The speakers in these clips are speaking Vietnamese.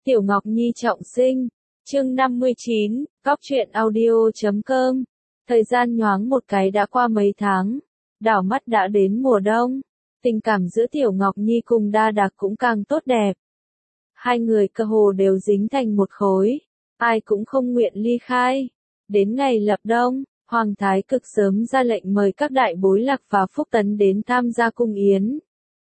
Tiểu Ngọc Nhi trọng sinh, chương 59, góc truyện audio.com. Thời gian nhoáng một cái đã qua mấy tháng, đảo mắt đã đến mùa đông, tình cảm giữa Tiểu Ngọc Nhi cùng Đa Đạc cũng càng tốt đẹp. Hai người cơ hồ đều dính thành một khối, ai cũng không nguyện ly khai. Đến ngày lập đông, Hoàng Thái Cực sớm ra lệnh mời các đại bối Lạc và Phúc Tấn đến tham gia cung yến.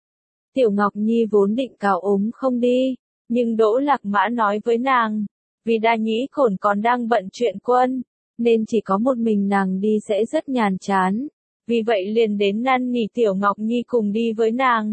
Tiểu Ngọc Nhi vốn định cáo ốm không đi, nhưng Đỗ Lạc Mã nói với nàng, vì Đa Nhĩ Cổn còn đang bận chuyện quân, nên chỉ có một mình nàng đi sẽ rất nhàm chán, vì vậy liền đến năn nỉ Tiểu Ngọc Nhi cùng đi với nàng.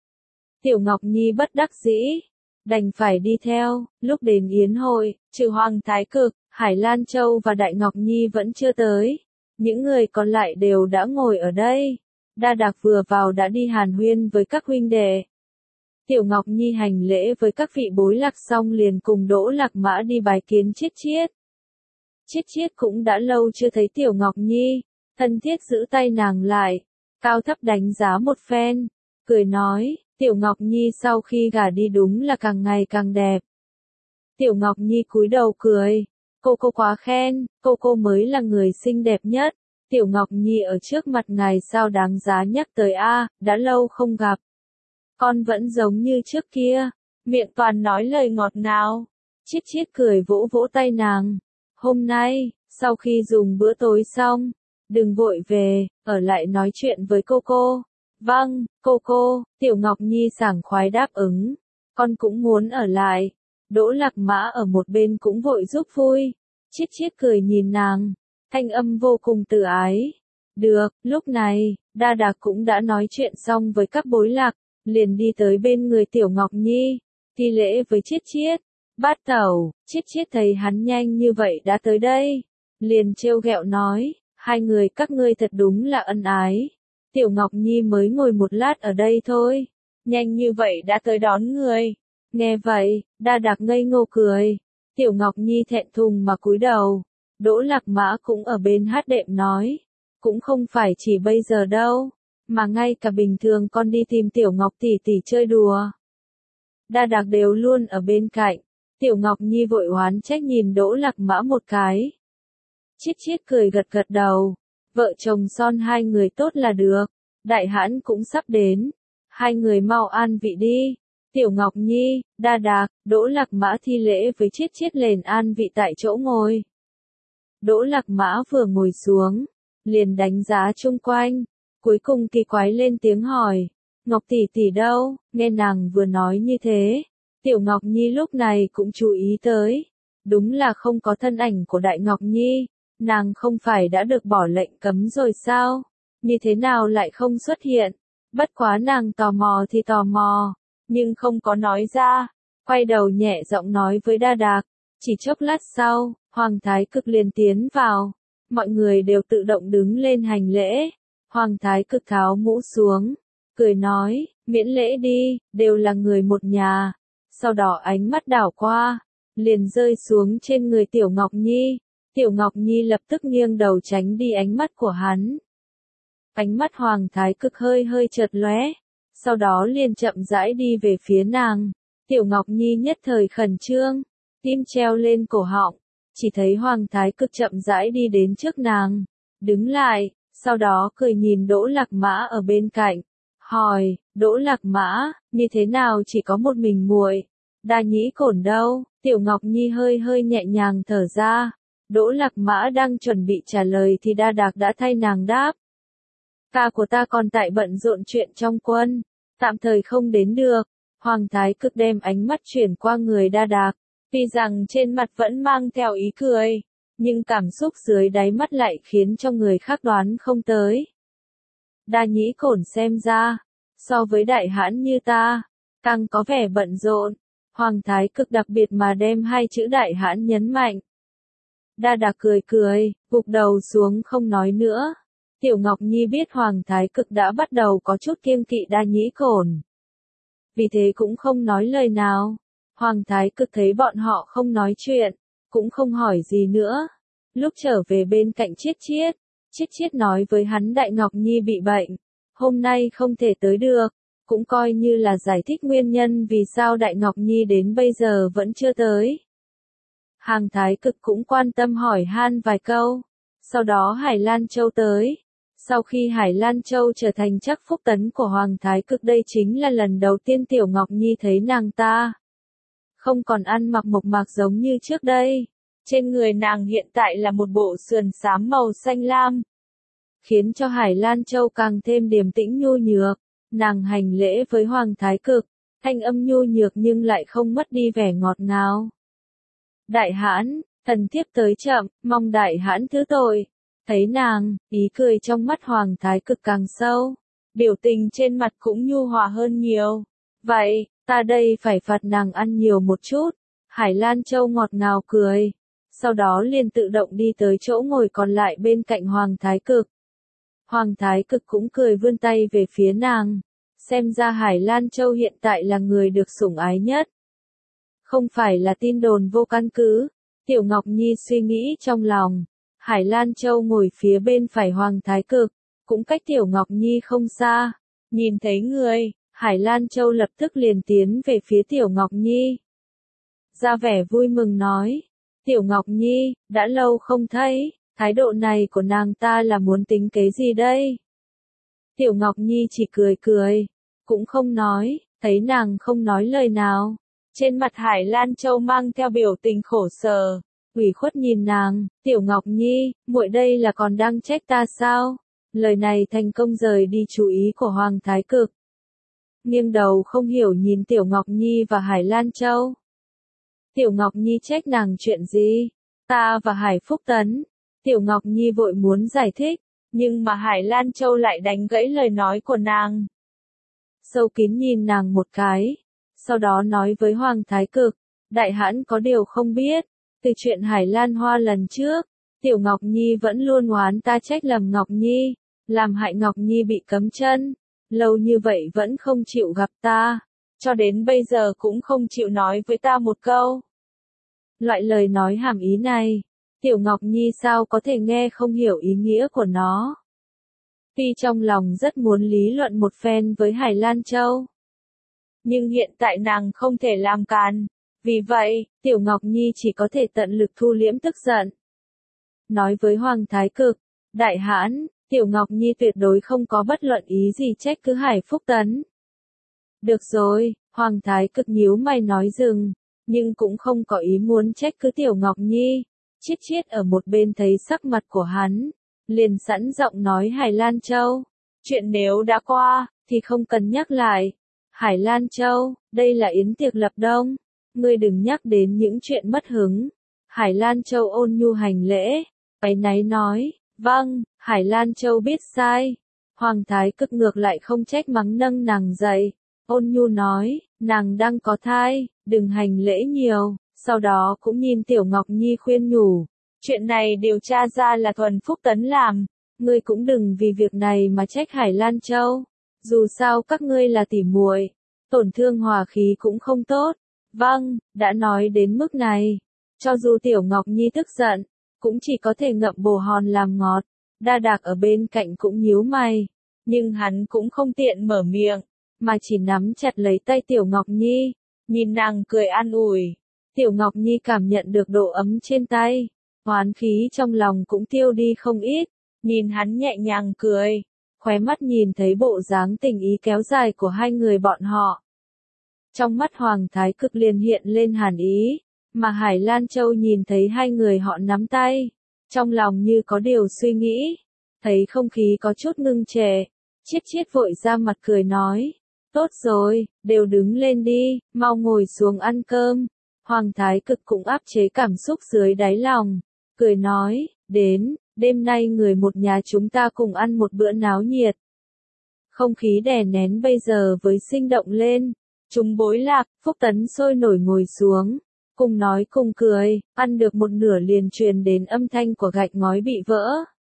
Tiểu Ngọc Nhi bất đắc dĩ, đành phải đi theo. Lúc đến yến hội, trừ Hoàng Thái Cực, Hải Lan Châu và Đại Ngọc Nhi vẫn chưa tới, những người còn lại đều đã ngồi ở đây. Đa Đạc vừa vào đã đi hàn huyên với các huynh đệ. Tiểu Ngọc Nhi hành lễ với các vị bối Lạc xong liền cùng Đỗ Lạc Mã đi bái kiến Chiết Chiết. Chiết Chiết cũng đã lâu chưa thấy Tiểu Ngọc Nhi, thân thiết giữ tay nàng lại, cao thấp đánh giá một phen, cười nói, Tiểu Ngọc Nhi sau khi gả đi đúng là càng ngày càng đẹp. Tiểu Ngọc Nhi cúi đầu cười, cô quá khen, cô mới là người xinh đẹp nhất. Tiểu Ngọc Nhi ở trước mặt ngài sao đáng giá nhắc tới a, đã lâu không gặp. Con vẫn giống như trước kia, miệng toàn nói lời ngọt ngào. Chiết Chiết cười vỗ vỗ tay nàng. Hôm nay, sau khi dùng bữa tối xong, đừng vội về, ở lại nói chuyện với cô. Vâng, cô. Tiểu Ngọc Nhi sảng khoái đáp ứng. Con cũng muốn ở lại. Đỗ Lạc Mã ở một bên cũng vội giúp vui. Chiết Chiết cười nhìn nàng, thanh âm vô cùng từ ái. Được, lúc này, Đa Đạc cũng đã nói chuyện xong với các bối Lạc, liền đi tới bên người Tiểu Ngọc Nhi, thi lễ với Chiết Chiết. Bát tẩu. Chiết Chiết thấy hắn nhanh như vậy đã tới đây, liền trêu ghẹo nói, hai người các ngươi thật đúng là ân ái. Tiểu Ngọc Nhi mới ngồi một lát ở đây thôi, nhanh như vậy đã tới đón người. Nghe vậy, Đa Đạc ngây ngô cười. Tiểu Ngọc Nhi thẹn thùng mà cúi đầu. Đỗ Lạc Mã cũng ở bên hát đệm nói, cũng không phải chỉ bây giờ đâu, mà ngay cả bình thường con đi tìm Tiểu Ngọc tỷ tỷ chơi đùa. Đa Đạc đều luôn ở bên cạnh. Tiểu Ngọc Nhi vội oán trách nhìn Đỗ Lạc Mã một cái. Chiết Chiết cười gật đầu, vợ chồng son hai người tốt là được, đại hãn cũng sắp đến, hai người mau an vị đi. Tiểu Ngọc Nhi, Đa Đạc, Đỗ Lạc Mã thi lễ với Chiết Chiết liền an vị tại chỗ ngồi. Đỗ Lạc Mã vừa ngồi xuống, liền đánh giá chung quanh, cuối cùng kỳ quái lên tiếng hỏi, Ngọc tỷ tỷ đâu? Nghe nàng vừa nói như thế, Tiểu Ngọc Nhi lúc này cũng chú ý tới, đúng là không có thân ảnh của Đại Ngọc Nhi, nàng không phải đã được bỏ lệnh cấm rồi sao? Như thế nào lại không xuất hiện? Bất quá nàng tò mò thì tò mò, nhưng không có nói ra, quay đầu nhẹ giọng nói với Đa Đạc. Chỉ chốc lát sau, Hoàng Thái Cực liền tiến vào, mọi người đều tự động đứng lên hành lễ. Hoàng Thái Cực tháo mũ xuống, cười nói, miễn lễ đi, đều là người một nhà. Sau đó ánh mắt đảo qua, liền rơi xuống trên người Tiểu Ngọc Nhi. Tiểu Ngọc Nhi lập tức nghiêng đầu tránh đi ánh mắt của hắn. Ánh mắt Hoàng Thái Cực hơi chợt lóe, sau đó liền chậm rãi đi về phía nàng. Tiểu Ngọc Nhi nhất thời khẩn trương, tim treo lên cổ họng, chỉ thấy Hoàng Thái Cực chậm rãi đi đến trước nàng, đứng lại, sau đó cười nhìn Đỗ Lạc Mã ở bên cạnh, hỏi, Đỗ Lạc Mã, như thế nào chỉ có một mình muội? Đa Nhĩ Cổn đâu? Tiểu Ngọc Nhi hơi nhẹ nhàng thở ra. Đỗ Lạc Mã đang chuẩn bị trả lời thì Đa Đạc đã thay nàng đáp. Ca của ta còn tại bận rộn chuyện trong quân, tạm thời không đến được. Hoàng Thái Cực đem ánh mắt chuyển qua người Đa Đạc, tuy rằng trên mặt vẫn mang theo ý cười, nhưng cảm xúc dưới đáy mắt lại khiến cho người khác đoán không tới. Đa Nhĩ Cổn xem ra, so với đại hãn như ta, càng có vẻ bận rộn. Hoàng Thái Cực đặc biệt mà đem hai chữ đại hãn nhấn mạnh. Đa Đạc cười, gục đầu xuống không nói nữa. Tiểu Ngọc Nhi biết Hoàng Thái Cực đã bắt đầu có chút kiêng kỵ Đa Nhĩ Cổn, vì thế cũng không nói lời nào. Hoàng Thái Cực thấy bọn họ không nói chuyện, cũng không hỏi gì nữa. Lúc trở về bên cạnh Chiết Chiết nói với hắn Đại Ngọc Nhi bị bệnh, hôm nay không thể tới được. cũng coi như là giải thích nguyên nhân vì sao Đại Ngọc Nhi đến bây giờ vẫn chưa tới. Hàng Thái Cực cũng quan tâm hỏi han vài câu. Sau đó Hải Lan Châu tới. Sau khi Hải Lan Châu trở thành chắc phúc tấn của Hoàng Thái Cực, đây chính là lần đầu tiên Tiểu Ngọc Nhi thấy nàng ta. Không còn ăn mặc mộc mạc giống như trước đây. Trên người nàng hiện tại là một bộ sườn xám màu xanh lam. Khiến cho Hải Lan Châu càng thêm điềm tĩnh nhu nhược. Nàng hành lễ với Hoàng Thái Cực, thanh âm nhu nhược nhưng lại không mất đi vẻ ngọt ngào. Đại hãn, thần thiếp tới chậm, mong đại hãn thứ tội. Thấy nàng, ý cười trong mắt Hoàng Thái Cực càng sâu, biểu tình trên mặt cũng nhu hòa hơn nhiều. Vậy, ta đây phải phạt nàng ăn nhiều một chút. Hải Lan Châu ngọt ngào cười, sau đó liền tự động đi tới chỗ ngồi còn lại bên cạnh Hoàng Thái Cực. Hoàng Thái Cực cũng cười vươn tay về phía nàng, xem ra Hải Lan Châu hiện tại là người được sủng ái nhất. Không phải là tin đồn vô căn cứ, Tiểu Ngọc Nhi suy nghĩ trong lòng. Hải Lan Châu ngồi phía bên phải Hoàng Thái Cực, cũng cách Tiểu Ngọc Nhi không xa. Nhìn thấy người, Hải Lan Châu lập tức liền tiến về phía Tiểu Ngọc Nhi. Ra vẻ vui mừng nói, Tiểu Ngọc Nhi, đã lâu không thấy, thái độ này của nàng ta là muốn tính kế gì đây? Tiểu Ngọc Nhi chỉ cười cười, cũng không nói, thấy nàng không nói lời nào. Trên mặt Hải Lan Châu mang theo biểu tình khổ sở, ủy khuất nhìn nàng, Tiểu Ngọc Nhi, muội đây là còn đang trách ta sao? Lời này thành công rời đi chú ý của Hoàng Thái Cực. Nghiêng đầu không hiểu nhìn Tiểu Ngọc Nhi và Hải Lan Châu. Tiểu Ngọc Nhi trách nàng chuyện gì? Ta và Hải Phúc Tấn. Tiểu Ngọc Nhi vội muốn giải thích, nhưng mà Hải Lan Châu lại đánh gãy lời nói của nàng. Sâu kín nhìn nàng một cái, sau đó nói với Hoàng Thái Cực, đại hãn có điều không biết, từ chuyện Hải Lan Hoa lần trước, Tiểu Ngọc Nhi vẫn luôn oán ta trách lầm Ngọc Nhi, làm hại Ngọc Nhi bị cấm chân, lâu như vậy vẫn không chịu gặp ta, cho đến bây giờ cũng không chịu nói với ta một câu. Loại lời nói hàm ý này, Tiểu Ngọc Nhi sao có thể nghe không hiểu ý nghĩa của nó. Tuy trong lòng rất muốn lý luận một phen với Hải Lan Châu, nhưng hiện tại nàng không thể làm càn, vì vậy, Tiểu Ngọc Nhi chỉ có thể tận lực thu liễm tức giận. Nói với Hoàng Thái Cực, đại hãn, Tiểu Ngọc Nhi tuyệt đối không có bất luận ý gì trách cứ Hải Phúc Tấn. Được rồi, Hoàng Thái Cực nhíu mày nói dừng, nhưng cũng không có ý muốn trách cứ Tiểu Ngọc Nhi. Chiết Chiết ở một bên thấy sắc mặt của hắn, liền sẵn giọng nói Hải Lan Châu, chuyện nếu đã qua, thì không cần nhắc lại. Hải Lan Châu, đây là yến tiệc lập đông, ngươi đừng nhắc đến những chuyện mất hứng. Hải Lan Châu ôn nhu hành lễ, áy náy nói, vâng, Hải Lan Châu biết sai. Hoàng Thái Cực ngược lại không trách mắng nâng nàng dậy, ôn nhu nói, nàng đang có thai, đừng hành lễ nhiều. Sau đó cũng nhìn Tiểu Ngọc Nhi khuyên nhủ, chuyện này điều tra ra là thuần Phúc Tấn làm, ngươi cũng đừng vì việc này mà trách Hải Lan Châu, dù sao các ngươi là tỉ muội, tổn thương hòa khí cũng không tốt. Vâng, đã nói đến mức này, cho dù Tiểu Ngọc Nhi tức giận, cũng chỉ có thể ngậm bồ hòn làm ngọt. Đa Đạc ở bên cạnh cũng nhíu mày, nhưng hắn cũng không tiện mở miệng, mà chỉ nắm chặt lấy tay Tiểu Ngọc Nhi, nhìn nàng cười an ủi. Tiểu Ngọc Nhi cảm nhận được độ ấm trên tay, oán khí trong lòng cũng tiêu đi không ít, nhìn hắn nhẹ nhàng cười, khóe mắt nhìn thấy bộ dáng tình ý kéo dài của hai người bọn họ. Trong mắt Hoàng Thái Cực liền hiện lên hàn ý, mà Hải Lan Châu nhìn thấy hai người họ nắm tay, trong lòng như có điều suy nghĩ, thấy không khí có chút ngưng trệ, Chiết Chiết vội ra mặt cười nói, tốt rồi, đều đứng lên đi, mau ngồi xuống ăn cơm. Hoàng Thái Cực cũng áp chế cảm xúc dưới đáy lòng, cười nói, đến, đêm nay người một nhà chúng ta cùng ăn một bữa náo nhiệt. Không khí đè nén bây giờ với sinh động lên, chúng bối lạc, Phúc Tấn sôi nổi ngồi xuống, cùng nói cùng cười, ăn được một nửa liền truyền đến âm thanh của gạch ngói bị vỡ.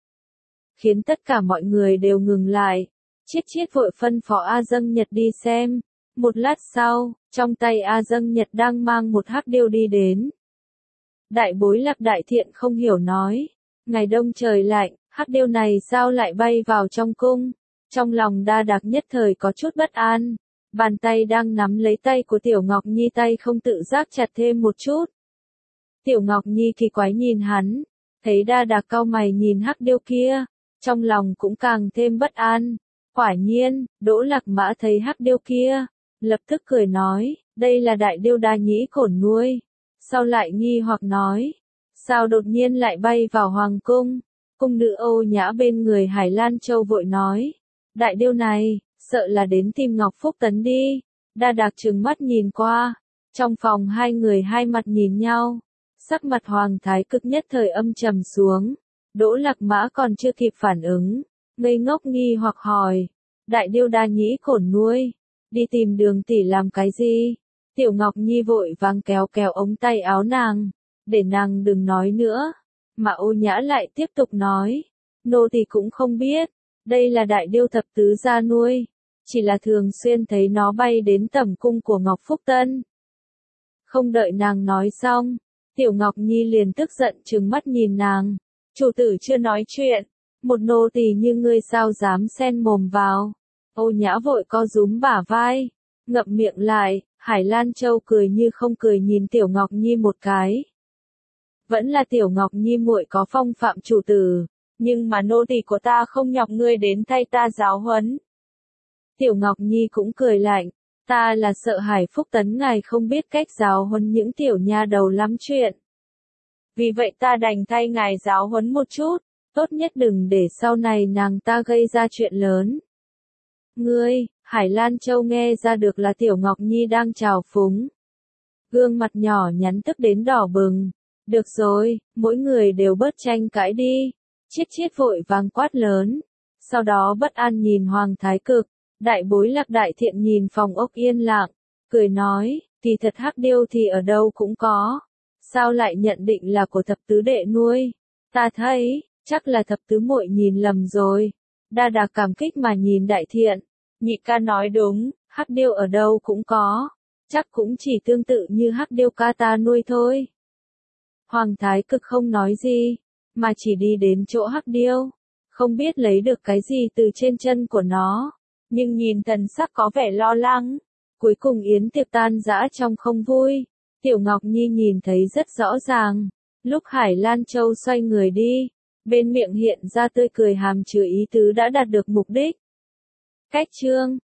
Khiến tất cả mọi người đều ngừng lại, Chiết Chiết vội phân phó A Dâng Nhật đi xem. Một lát sau, trong tay A Dâng Nhật đang mang một hắc điêu đi đến. Đại bối Lạc đại thiện không hiểu nói, ngày đông trời lạnh, hắc điêu này sao lại bay vào trong cung? Trong lòng Đa Đạc nhất thời có chút bất an, bàn tay đang nắm lấy tay của Tiểu Ngọc Nhi tay không tự giác chặt thêm một chút. Tiểu Ngọc Nhi kỳ quái nhìn hắn, thấy Đa Đạc cau mày nhìn hắc điêu kia, trong lòng cũng càng thêm bất an. Quả nhiên, Đỗ Lạc Mã thấy hắc điêu kia, lập tức cười nói, đây là đại điêu Đa Nhĩ Cổn nuôi. Sau lại nghi hoặc nói, sao đột nhiên lại bay vào hoàng cung? Cung nữ Âu Nhã bên người Hải Lan Châu vội nói, đại điêu này, sợ là đến tìm Ngọc Phúc Tấn đi. Đa Đạc trừng mắt nhìn qua, trong phòng hai người hai mặt nhìn nhau, sắc mặt Hoàng Thái Cực nhất thời âm trầm xuống. Đỗ Lạc Mã còn chưa kịp phản ứng, ngây ngốc nghi hoặc hỏi, đại điêu Đa Nhĩ Cổn nuôi, đi tìm Đường tỷ làm cái gì? Tiểu Ngọc Nhi vội vàng kéo kéo ống tay áo nàng, để nàng đừng nói nữa. Mà Ô Nhã lại tiếp tục nói, nô tỳ cũng không biết, đây là đại điêu thập tứ gia nuôi, chỉ là thường xuyên thấy nó bay đến tẩm cung của Ngọc Phúc Tân. Không đợi nàng nói xong, Tiểu Ngọc Nhi liền tức giận trừng mắt nhìn nàng, chủ tử chưa nói chuyện, một nô tỳ như ngươi sao dám xen mồm vào? Ô Nhã vội co rúm bả vai, ngậm miệng lại. Hải Lan Châu cười như không cười nhìn Tiểu Ngọc Nhi một cái. Vẫn là Tiểu Ngọc Nhi muội có phong phạm chủ tử, nhưng mà nô tỳ của ta không nhọc ngươi đến thay ta giáo huấn. Tiểu Ngọc Nhi cũng cười lạnh, ta là sợ Hải Phúc Tấn ngài không biết cách giáo huấn những tiểu nha đầu lắm chuyện. Vì vậy ta đành thay ngài giáo huấn một chút, tốt nhất đừng để sau này nàng ta gây ra chuyện lớn. Ngươi, Hải Lan Châu nghe ra được là Tiểu Ngọc Nhi đang trào phúng. Gương mặt nhỏ nhắn tức đến đỏ bừng. Được rồi, mỗi người đều bớt tranh cãi đi. Chiết Chiết vội vàng quát lớn. Sau đó bất an nhìn Hoàng Thái Cực. Đại bối Lạc Đại Thiện nhìn phòng ốc yên lặng, cười nói, kỳ thật hắc điêu thì ở đâu cũng có. Sao lại nhận định là của thập tứ đệ nuôi? Ta thấy, chắc là thập tứ muội nhìn lầm rồi. Đa Đạc cảm kích mà nhìn Đại Thiện. Nhị ca nói đúng, hắc điêu ở đâu cũng có, chắc cũng chỉ tương tự như hắc điêu ca ta nuôi thôi. Hoàng Thái Cực không nói gì, mà chỉ đi đến chỗ hắc điêu, không biết lấy được cái gì từ trên chân của nó, nhưng nhìn thần sắc có vẻ lo lắng. Cuối cùng yến tiệc tan rã trong không vui, Tiểu Ngọc Nhi nhìn thấy rất rõ ràng, lúc Hải Lan Châu xoay người đi, bên miệng hiện ra tươi cười hàm chứa ý tứ đã đạt được mục đích. Cách chương